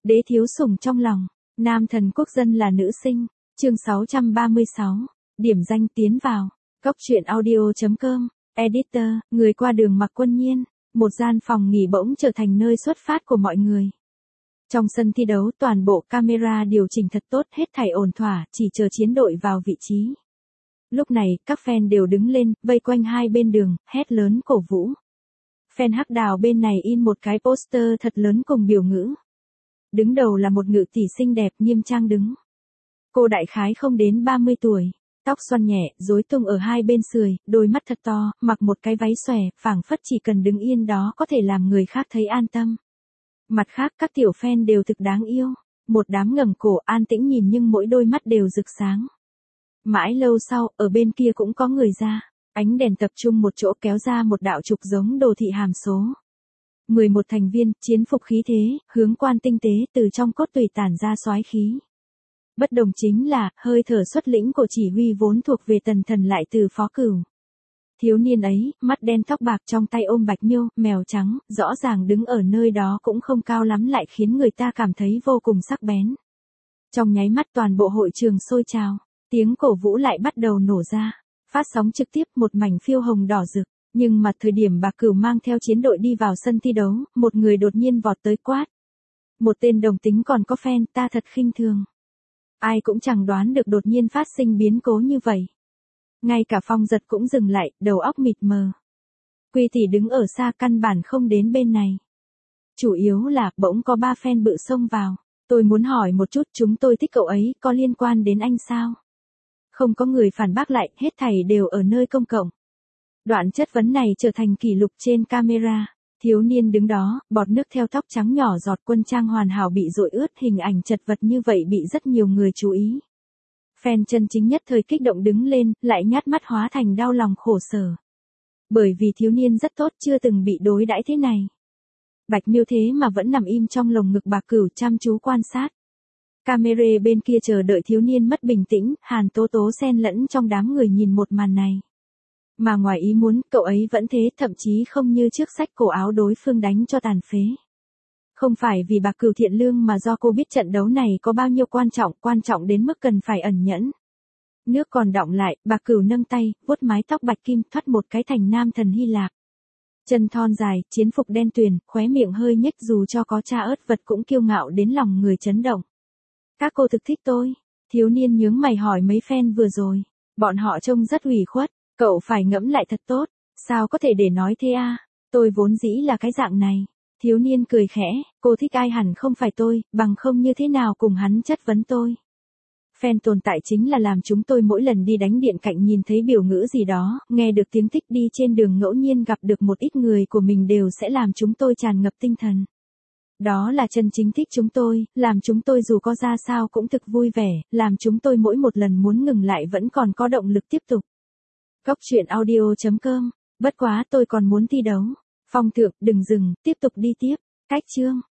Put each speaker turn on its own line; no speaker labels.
Đế thiếu sủng trong lòng, nam thần quốc dân là nữ sinh, chương 636, điểm danh tiến vào, Cốc truyện audio.com, editor, người qua đường Mặc Quân Nhiên, một gian phòng nghỉ bỗng trở thành nơi xuất phát của mọi người. Trong sân thi đấu toàn bộ camera điều chỉnh thật tốt, hết thảy ổn thỏa, chỉ chờ chiến đội vào vị trí. Lúc này, các fan đều đứng lên, vây quanh hai bên đường, hét lớn cổ vũ. Fan Hắc Đào bên này in một cái poster thật lớn cùng biểu ngữ. Đứng đầu là một ngự tỷ xinh đẹp nghiêm trang đứng. Cô đại khái không đến 30 tuổi, tóc xoăn nhẹ, rối tung ở hai bên sườn, đôi mắt thật to, mặc một cái váy xòe, phảng phất chỉ cần đứng yên đó có thể làm người khác thấy an tâm. Mặt khác các tiểu fan đều thực đáng yêu, một đám ngẩng cổ an tĩnh nhìn nhưng mỗi đôi mắt đều rực sáng. Mãi lâu sau, ở bên kia cũng có người ra, ánh đèn tập trung một chỗ kéo ra một đạo trục giống đồ thị hàm số. 11 thành viên, chiến phục khí thế, hướng quan tinh tế từ trong cốt tủy tản ra soái khí. Bất đồng chính là, hơi thở xuất lĩnh của chỉ huy vốn thuộc về Tần Thần lại từ Phó Cửu. Thiếu niên ấy, mắt đen tóc bạc trong tay ôm bạch miêu, mèo trắng, rõ ràng đứng ở nơi đó cũng không cao lắm lại khiến người ta cảm thấy vô cùng sắc bén. Trong nháy mắt toàn bộ hội trường sôi trào, tiếng cổ vũ lại bắt đầu nổ ra, phát sóng trực tiếp một mảnh phiêu hồng đỏ rực. Nhưng mà thời điểm Bạc Cửu mang theo chiến đội đi vào sân thi đấu, một người đột nhiên vọt tới quát. Một tên đồng tính còn có fan, ta thật khinh thường. Ai cũng chẳng đoán được đột nhiên phát sinh biến cố như vậy. Ngay cả Phong Giật cũng dừng lại, đầu óc mịt mờ. Quy Tỷ đứng ở xa căn bản không đến bên này. Chủ yếu là, bỗng có 3 fan bự xông vào. Tôi muốn hỏi một chút, chúng tôi thích cậu ấy, có liên quan đến anh sao? Không có người phản bác lại, hết thảy đều ở nơi công cộng. Đoạn chất vấn này trở thành kỷ lục trên camera. Thiếu niên đứng đó, bọt nước theo tóc trắng nhỏ giọt, quân trang hoàn hảo bị dội ướt, hình ảnh chật vật như vậy bị rất nhiều người chú ý. Fan chân chính nhất thời kích động đứng lên, lại nhát mắt hóa thành đau lòng khổ sở. Bởi vì thiếu niên rất tốt, chưa từng bị đối đãi thế này. Bạch miêu thế mà vẫn nằm im trong lồng ngực Bạc Cửu chăm chú quan sát. Camera bên kia chờ đợi thiếu niên mất bình tĩnh, Hàn Tố Tố xen lẫn trong đám người nhìn một màn này. Mà ngoài ý muốn, cậu ấy vẫn thế, thậm chí không như trước xách cổ áo đối phương đánh cho tàn phế. Không phải vì Bạc Cửu thiện lương mà do cô biết trận đấu này có bao nhiêu quan trọng đến mức cần phải ẩn nhẫn. Nước còn đọng lại, Bạc Cửu nâng tay, vuốt mái tóc bạch kim, thoát một cái thành nam thần Hy Lạp. Chân thon dài, chiến phục đen tuyền, khóe miệng hơi nhếch, dù cho có cha ớt vật cũng kiêu ngạo đến lòng người chấn động. Các cô thực thích tôi. Thiếu niên nhướng mày hỏi mấy fan vừa rồi. Bọn họ trông rất ủy khuất. Cậu phải ngẫm lại thật tốt, sao có thể để nói thế à? Tôi vốn dĩ là cái dạng này. Thiếu niên cười khẽ, cô thích ai hẳn không phải tôi, bằng không như thế nào cùng hắn chất vấn tôi. Fan tồn tại chính là làm chúng tôi mỗi lần đi đánh điện cạnh nhìn thấy biểu ngữ gì đó, nghe được tiếng thích đi trên đường ngẫu nhiên gặp được một ít người của mình đều sẽ làm chúng tôi tràn ngập tinh thần. Đó là chân chính thích chúng tôi, làm chúng tôi dù có ra sao cũng thực vui vẻ, làm chúng tôi mỗi một lần muốn ngừng lại vẫn còn có động lực tiếp tục. Cốc truyện audio.com, bất quá tôi còn muốn thi đấu. Phong Thượng, đừng dừng, tiếp tục đi tiếp. Cách chương.